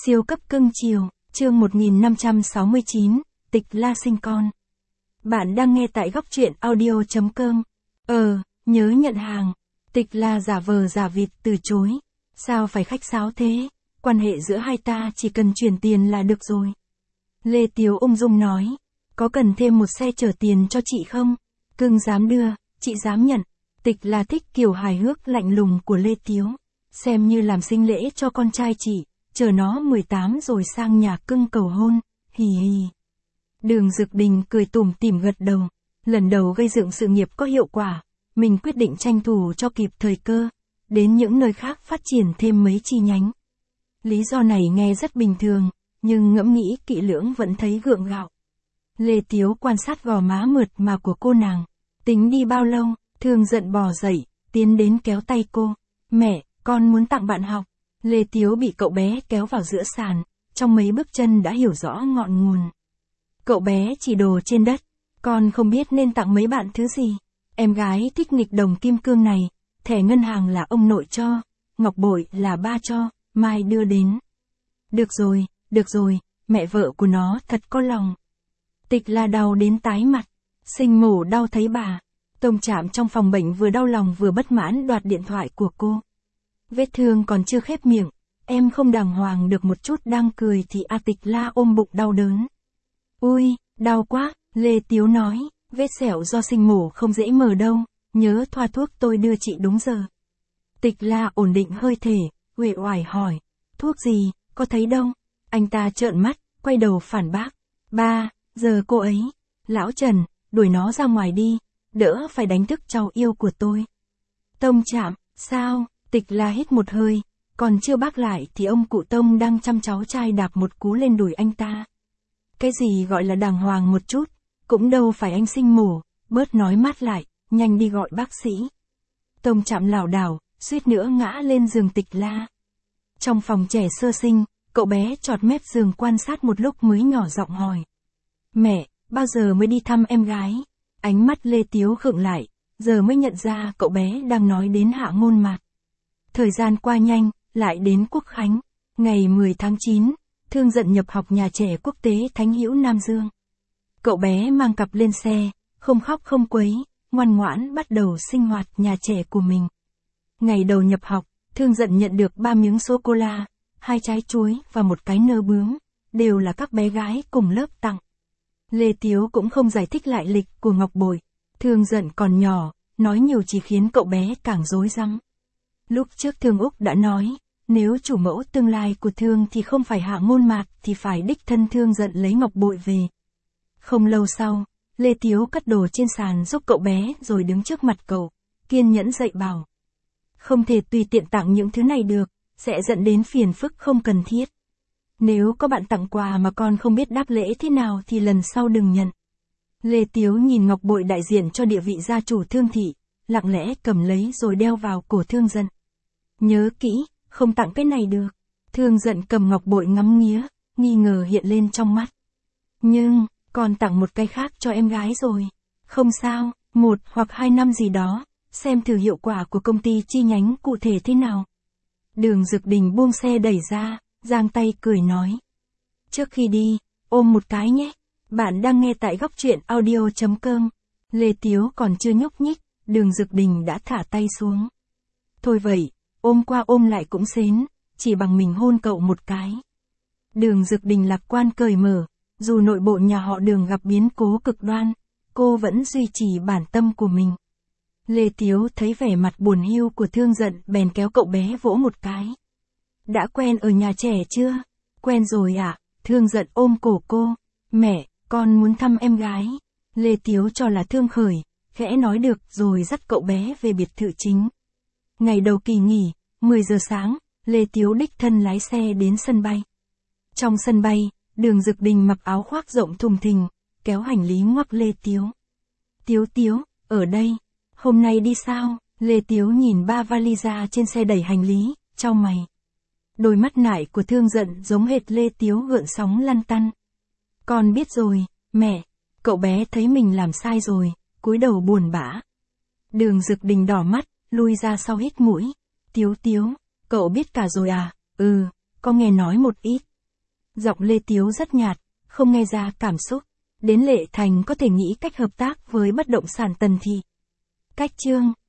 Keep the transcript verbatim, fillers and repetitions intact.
Siêu cấp cưng chiều, chương một nghìn năm trăm sáu mươi chín, Tịch La sinh con. Bạn đang nghe tại góc truyện audio chấm com. Ờ, nhớ nhận hàng. Tịch La giả vờ giả vịt từ chối. Sao phải khách sáo thế? Quan hệ giữa hai ta chỉ cần chuyển tiền là được rồi. Lê Tiếu ung dung nói. Có cần thêm một xe chở tiền cho chị không? Cưng dám đưa, chị dám nhận. Tịch La thích kiểu hài hước lạnh lùng của Lê Tiếu. Xem như làm sinh lễ cho con trai chị. Chờ nó mười tám rồi sang nhà cưng cầu hôn, hì hì. Đường Dực Đình cười tủm tỉm gật đầu. Lần đầu gây dựng sự nghiệp có hiệu quả, mình quyết định tranh thủ cho kịp thời cơ, đến những nơi khác phát triển thêm mấy chi nhánh. Lý do này nghe rất bình thường, nhưng ngẫm nghĩ kỹ lưỡng vẫn thấy gượng gạo. Lê Tiếu quan sát gò má mượt mà của cô nàng. Tính đi bao lâu, Thương giận bò dậy, tiến đến kéo tay cô. Mẹ, con muốn tặng bạn học. Lê Tiếu bị cậu bé kéo vào giữa sàn, trong mấy bước chân đã hiểu rõ ngọn nguồn. Cậu bé chỉ đồ trên đất, con không biết nên tặng mấy bạn thứ gì. Em gái thích nghịch đồng kim cương này, thẻ ngân hàng là ông nội cho, ngọc bội là ba cho, mai đưa đến. Được rồi, được rồi, mẹ vợ của nó thật có lòng. Tịch La đau đến tái mặt, sinh mổ đau thấy bà. Tông Trạm trong phòng bệnh vừa đau lòng vừa bất mãn đoạt điện thoại của cô. Vết thương còn chưa khép miệng, em không đàng hoàng được một chút đang cười thì A Tịch La ôm bụng đau đớn. Ui, đau quá, Lê Tiếu nói, vết sẹo do sinh mổ không dễ mở đâu, nhớ thoa thuốc tôi đưa chị đúng giờ. Tịch La ổn định hơi thể, uể oải hỏi, thuốc gì, có thấy đâu? Anh ta trợn mắt, quay đầu phản bác, ba, giờ cô ấy, lão Trần, đuổi nó ra ngoài đi, đỡ phải đánh thức cháu yêu của tôi. Tông Trạm, sao? Tịch La hít một hơi, còn chưa bác lại thì ông cụ Tông đang chăm cháu trai đạp một cú lên đùi anh ta. Cái gì gọi là đàng hoàng một chút, cũng đâu phải anh sinh mổ, bớt nói mát lại, nhanh đi gọi bác sĩ. Tông Trạm lảo đảo, suýt nữa ngã lên giường Tịch La. Trong phòng trẻ sơ sinh, cậu bé chọt mép giường quan sát một lúc mới nhỏ giọng hỏi. Mẹ, bao giờ mới đi thăm em gái? Ánh mắt Lê Tiếu khựng lại, giờ mới nhận ra cậu bé đang nói đến Hạ Ngôn Mạt. Thời gian qua nhanh, lại đến Quốc Khánh, ngày mười tháng chín, Thương giận nhập học nhà trẻ quốc tế Thánh Hữu Nam Dương. Cậu bé mang cặp lên xe, không khóc không quấy, ngoan ngoãn bắt đầu sinh hoạt nhà trẻ của mình. Ngày đầu nhập học, Thương giận nhận được ba miếng sô-cô-la, hai trái chuối và một cái nơ bướm, đều là các bé gái cùng lớp tặng. Lê Tiếu cũng không giải thích lại lịch của ngọc bội, Thương giận còn nhỏ, nói nhiều chỉ khiến cậu bé càng rối rắm. Lúc trước Thương Úc đã nói, nếu chủ mẫu tương lai của Thương thì không phải Hạ Ngôn Mạt thì phải đích thân Thương giận lấy ngọc bội về. Không lâu sau, Lê Tiếu cất đồ trên sàn giúp cậu bé rồi đứng trước mặt cậu, kiên nhẫn dạy bảo. Không thể tùy tiện tặng những thứ này được, sẽ dẫn đến phiền phức không cần thiết. Nếu có bạn tặng quà mà con không biết đáp lễ thế nào thì lần sau đừng nhận. Lê Tiếu nhìn ngọc bội đại diện cho địa vị gia chủ Thương thị, lặng lẽ cầm lấy rồi đeo vào cổ Thương giận. Nhớ kỹ, không tặng cái này được. Thương giận cầm ngọc bội ngắm nghía, nghi ngờ hiện lên trong mắt. Nhưng, con tặng một cái khác cho em gái rồi. Không sao, một hoặc hai năm gì đó, xem thử hiệu quả của công ty chi nhánh cụ thể thế nào. Đường Dực Đình buông xe đẩy ra, giang tay cười nói. Trước khi đi, ôm một cái nhé. Bạn đang nghe tại góc truyện audio chấm com. Lê Tiếu còn chưa nhúc nhích, Đường Dực Đình đã thả tay xuống. Thôi vậy, ôm qua ôm lại cũng xến, chỉ bằng mình hôn cậu một cái. Đường Dực Đình lạc quan cởi mở, dù nội bộ nhà họ Đường gặp biến cố cực đoan, cô vẫn duy trì bản tâm của mình. Lê Tiếu thấy vẻ mặt buồn hiu của Thương giận bèn kéo cậu bé vỗ một cái. Đã quen ở nhà trẻ chưa? Quen rồi ạ, à? Thương giận ôm cổ cô. Mẹ, con muốn thăm em gái. Lê Tiếu cho là thương khởi, khẽ nói được rồi dắt cậu bé về biệt thự chính. Ngày đầu kỳ nghỉ, mười giờ sáng, Lê Tiếu đích thân lái xe đến sân bay. Trong sân bay, Đường Dực Đình mặc áo khoác rộng thùng thình, kéo hành lý ngoắc Lê Tiếu. Tiếu Tiếu, ở đây, hôm nay đi sao? Lê Tiếu nhìn ba vali ra trên xe đẩy hành lý, chau mày. Đôi mắt nại của Thương giận giống hệt Lê Tiếu gợn sóng lăn tăn. Con biết rồi, mẹ. Cậu bé thấy mình làm sai rồi, cúi đầu buồn bã. Đường Dực Đình đỏ mắt, lui ra sau hít mũi. Tiếu Tiếu, cậu biết cả rồi à? Ừ, con nghe nói một ít. Giọng Lê Tiếu rất nhạt, không nghe ra cảm xúc. Đến Lệ Thành có thể nghĩ cách hợp tác với bất động sản Tần Thị. Cách chương